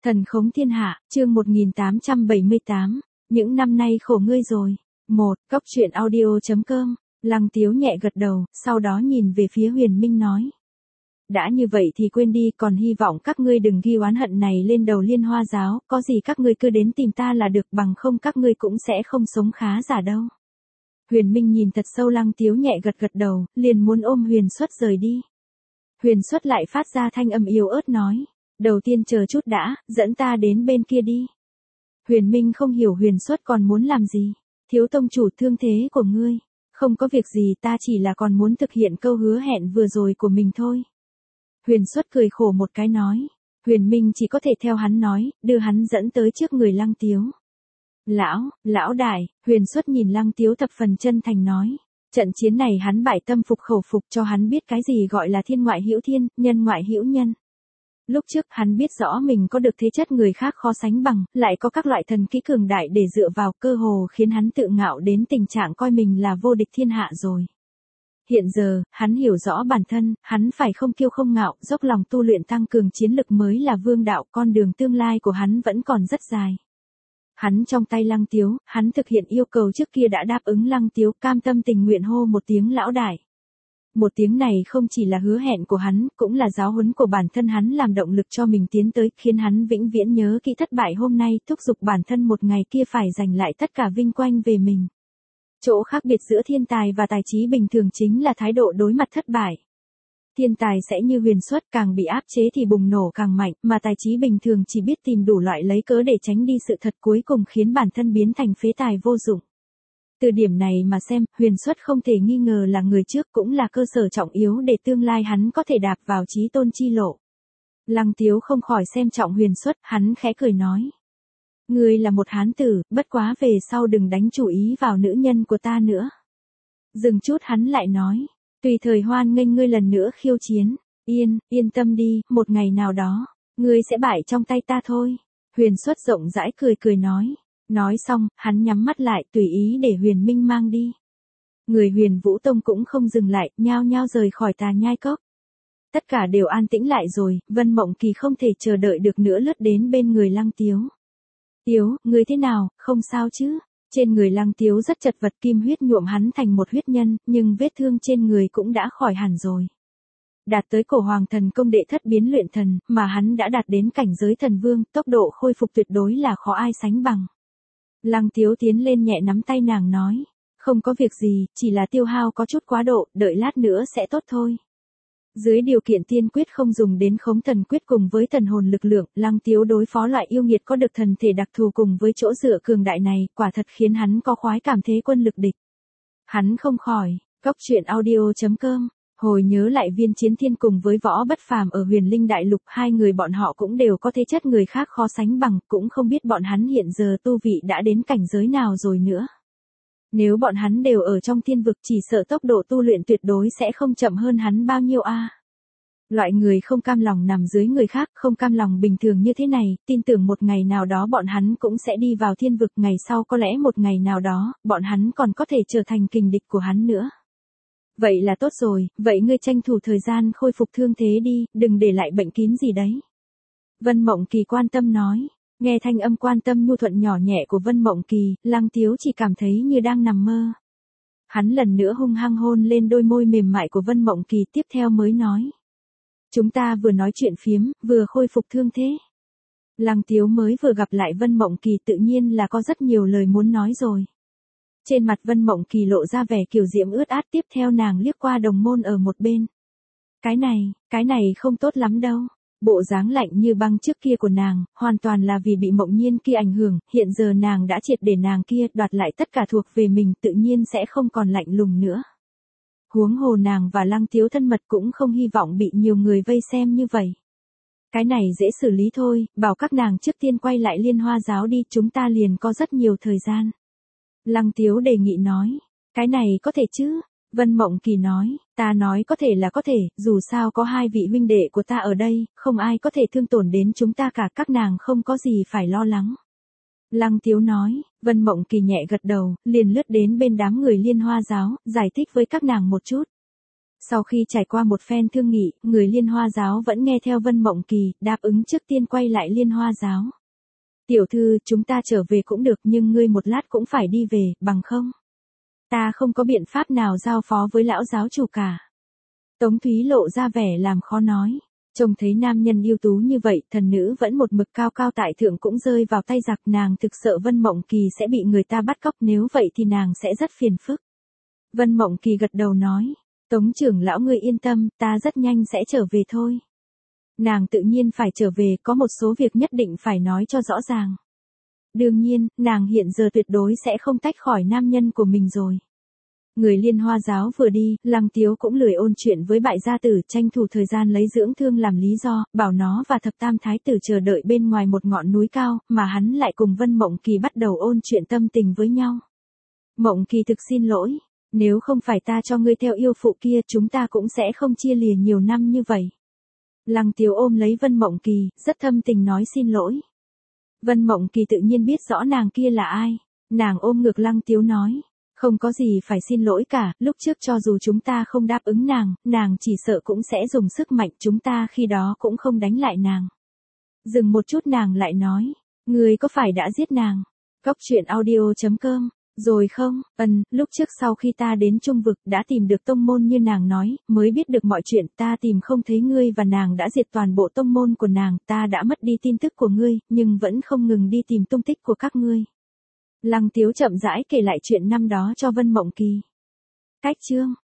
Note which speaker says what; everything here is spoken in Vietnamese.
Speaker 1: Thần khống thiên hạ, chương 1878, những năm nay khổ ngươi rồi. Cóc truyện audio.com, Lăng Tiếu nhẹ gật đầu, sau đó nhìn về phía Huyền Minh nói. Đã như vậy thì quên đi, còn hy vọng các ngươi đừng ghi oán hận này lên đầu Liên Hoa giáo, có gì các ngươi cứ đến tìm ta là được, bằng không các ngươi cũng sẽ không sống khá giả đâu. Huyền Minh nhìn thật sâu Lăng Tiếu nhẹ gật đầu, liền muốn ôm Huyền Xuất rời đi. Huyền Xuất lại phát ra thanh âm yếu ớt nói. Đầu tiên chờ chút đã, dẫn ta đến bên kia đi. Huyền Minh không hiểu Huyền Xuất còn muốn làm gì. Thiếu tông chủ, thương thế của ngươi. Không có việc gì, ta chỉ là còn muốn thực hiện câu hứa hẹn vừa rồi của mình thôi. Huyền Xuất cười khổ một cái nói. Huyền Minh chỉ có thể theo hắn nói, đưa hắn dẫn tới trước người Lăng Tiếu. Lão đại, Huyền Xuất nhìn Lăng Tiếu thập phần chân thành nói. Trận chiến này hắn bại tâm phục khẩu phục, cho hắn biết cái gì gọi là thiên ngoại hữu thiên, nhân ngoại hữu nhân. Lúc trước hắn biết rõ mình có được thế chất người khác khó sánh bằng, lại có các loại thần kỹ cường đại để dựa vào, cơ hồ khiến hắn tự ngạo đến tình trạng coi mình là vô địch thiên hạ rồi. Hiện giờ, hắn hiểu rõ bản thân, hắn phải không kiêu không ngạo, dốc lòng tu luyện tăng cường chiến lực mới là vương đạo, con đường tương lai của hắn vẫn còn rất dài. Hắn trong tay Lăng Tiếu, hắn thực hiện yêu cầu trước kia đã đáp ứng Lăng Tiếu, cam tâm tình nguyện hô một tiếng lão đại. Một tiếng này không chỉ là hứa hẹn của hắn, cũng là giáo huấn của bản thân hắn, làm động lực cho mình tiến tới, khiến hắn vĩnh viễn nhớ kỹ thất bại hôm nay, thúc giục bản thân một ngày kia phải giành lại tất cả vinh quang về mình. Chỗ khác biệt giữa thiên tài và tài trí bình thường chính là thái độ đối mặt thất bại. Thiên tài sẽ như Huyền Xuất, càng bị áp chế thì bùng nổ càng mạnh, mà tài trí bình thường chỉ biết tìm đủ loại lấy cớ để tránh đi sự thật, cuối cùng khiến bản thân biến thành phế tài vô dụng. Từ điểm này mà xem, Huyền Xuất không thể nghi ngờ là người trước, cũng là cơ sở trọng yếu để tương lai hắn có thể đạp vào chí tôn chi lộ. Lăng Tiếu không khỏi xem trọng Huyền Xuất, hắn khẽ cười nói. Ngươi là một hán tử, bất quá về sau đừng đánh chủ ý vào nữ nhân của ta nữa. Dừng chút hắn lại nói. Tùy thời hoan nghênh ngươi lần nữa khiêu chiến. Yên tâm đi, một ngày nào đó, ngươi sẽ bại trong tay ta thôi. Huyền Xuất rộng rãi cười nói. Nói xong, hắn nhắm mắt lại, tùy ý để Huyền Minh mang đi. Người Huyền Vũ Tông cũng không dừng lại, nhao nhao rời khỏi Tà Nhai Cốc. Tất cả đều an tĩnh lại rồi, Vân Mộng Kỳ không thể chờ đợi được nữa lướt đến bên người Lăng Tiếu. Tiếu, ngươi thế nào, không sao chứ? Trên người Lăng Tiếu rất chật vật, kim huyết nhuộm hắn thành một huyết nhân, nhưng vết thương trên người cũng đã khỏi hẳn rồi. Đạt tới cổ hoàng thần công đệ thất biến luyện thần, mà hắn đã đạt đến cảnh giới thần vương, tốc độ khôi phục tuyệt đối là khó ai sánh bằng. Lăng Tiếu tiến lên nhẹ nắm tay nàng nói, không có việc gì, chỉ là tiêu hao có chút quá độ, đợi lát nữa sẽ tốt thôi. Dưới điều kiện tiên quyết không dùng đến khống thần quyết cùng với thần hồn lực lượng, Lăng Tiếu đối phó loại yêu nghiệt có được thần thể đặc thù cùng với chỗ dựa cường đại này, quả thật khiến hắn có khoái cảm thế quân lực địch. Hắn không khỏi, Cóc truyện audio.com, hồi nhớ lại Viên Chiến Thiên cùng với Võ Bất Phàm ở Huyền Linh Đại Lục, hai người bọn họ cũng đều có thế chất người khác khó sánh bằng, cũng không biết bọn hắn hiện giờ tu vị đã đến cảnh giới nào rồi nữa. Nếu bọn hắn đều ở trong thiên vực, chỉ sợ tốc độ tu luyện tuyệt đối sẽ không chậm hơn hắn bao nhiêu a. Loại người không cam lòng nằm dưới người khác, không cam lòng bình thường như thế này, tin tưởng một ngày nào đó bọn hắn cũng sẽ đi vào thiên vực, ngày sau có lẽ một ngày nào đó, bọn hắn còn có thể trở thành kình địch của hắn nữa. Vậy là tốt rồi, vậy ngươi tranh thủ thời gian khôi phục thương thế đi, đừng để lại bệnh kín gì đấy. Vân Mộng Kỳ quan tâm nói. Nghe thanh âm quan tâm nhu thuận nhỏ nhẹ của Vân Mộng Kỳ, Lăng Tiếu chỉ cảm thấy như đang nằm mơ. Hắn lần nữa hung hăng hôn lên đôi môi mềm mại của Vân Mộng Kỳ, tiếp theo mới nói. Chúng ta vừa nói chuyện phiếm, vừa khôi phục thương thế. Lăng Tiếu mới vừa gặp lại Vân Mộng Kỳ tự nhiên là có rất nhiều lời muốn nói rồi. Trên mặt Vân Mộng Kỳ lộ ra vẻ kiều diễm ướt át, tiếp theo nàng liếc qua đồng môn ở một bên. Cái này không tốt lắm đâu. Bộ dáng lạnh như băng trước kia của nàng, hoàn toàn là vì bị Mộng Nhiên kia ảnh hưởng, hiện giờ nàng đã triệt để nàng kia đoạt lại tất cả thuộc về mình, tự nhiên sẽ không còn lạnh lùng nữa. Huống hồ nàng và Lăng Tiếu thân mật cũng không hy vọng bị nhiều người vây xem như vậy. Cái này dễ xử lý thôi, bảo các nàng trước tiên quay lại Liên Hoa giáo đi, chúng ta liền có rất nhiều thời gian. Lăng Tiếu đề nghị nói, cái này có thể chứ? Vân Mộng Kỳ nói, ta nói có thể là có thể, dù sao có hai vị huynh đệ của ta ở đây, không ai có thể thương tổn đến chúng ta cả, các nàng không có gì phải lo lắng. Lăng Tiếu nói, Vân Mộng Kỳ nhẹ gật đầu, liền lướt đến bên đám người Liên Hoa giáo, giải thích với các nàng một chút. Sau khi trải qua một phen thương nghị, người Liên Hoa giáo vẫn nghe theo Vân Mộng Kỳ, đáp ứng trước tiên quay lại Liên Hoa giáo. Tiểu thư, chúng ta trở về cũng được nhưng ngươi một lát cũng phải đi về, bằng không? Ta không có biện pháp nào giao phó với lão giáo chủ cả. Tống Thúy lộ ra vẻ làm khó nói. Trông thấy nam nhân ưu tú như vậy, thần nữ vẫn một mực cao cao tại thượng cũng rơi vào tay giặc, nàng thực sợ Vân Mộng Kỳ sẽ bị người ta bắt cóc, nếu vậy thì nàng sẽ rất phiền phức. Vân Mộng Kỳ gật đầu nói, Tống trưởng lão ngươi yên tâm, ta rất nhanh sẽ trở về thôi. Nàng tự nhiên phải trở về, có một số việc nhất định phải nói cho rõ ràng. Đương nhiên, nàng hiện giờ tuyệt đối sẽ không tách khỏi nam nhân của mình rồi. Người Liên Hoa giáo vừa đi, Lăng Tiếu cũng lười ôn chuyện với bại gia tử, tranh thủ thời gian lấy dưỡng thương làm lý do, bảo nó và thập tam thái tử chờ đợi bên ngoài một ngọn núi cao, mà hắn lại cùng Vân Mộng Kỳ bắt đầu ôn chuyện tâm tình với nhau. Mộng Kỳ thực xin lỗi, nếu không phải ta cho ngươi theo yêu phụ kia, chúng ta cũng sẽ không chia lìa nhiều năm như vậy. Lăng Tiếu ôm lấy Vân Mộng Kỳ, rất thâm tình nói xin lỗi. Vân Mộng Kỳ tự nhiên biết rõ nàng kia là ai, nàng ôm ngược Lăng Tiếu nói. Không có gì phải xin lỗi cả, lúc trước cho dù chúng ta không đáp ứng nàng chỉ sợ cũng sẽ dùng sức mạnh, chúng ta khi đó cũng không đánh lại nàng. Dừng một chút nàng lại nói, ngươi có phải đã giết nàng? Cóc truyện audio.com, rồi không? Lúc trước sau khi ta đến Trung Vực đã tìm được tông môn như nàng nói, mới biết được mọi chuyện, ta tìm không thấy ngươi và nàng đã diệt toàn bộ tông môn của nàng, ta đã mất đi tin tức của ngươi, nhưng vẫn không ngừng đi tìm tung tích của các ngươi. Lăng Tiếu chậm rãi kể lại chuyện năm đó cho Vân Mộng Kỳ. Cách chương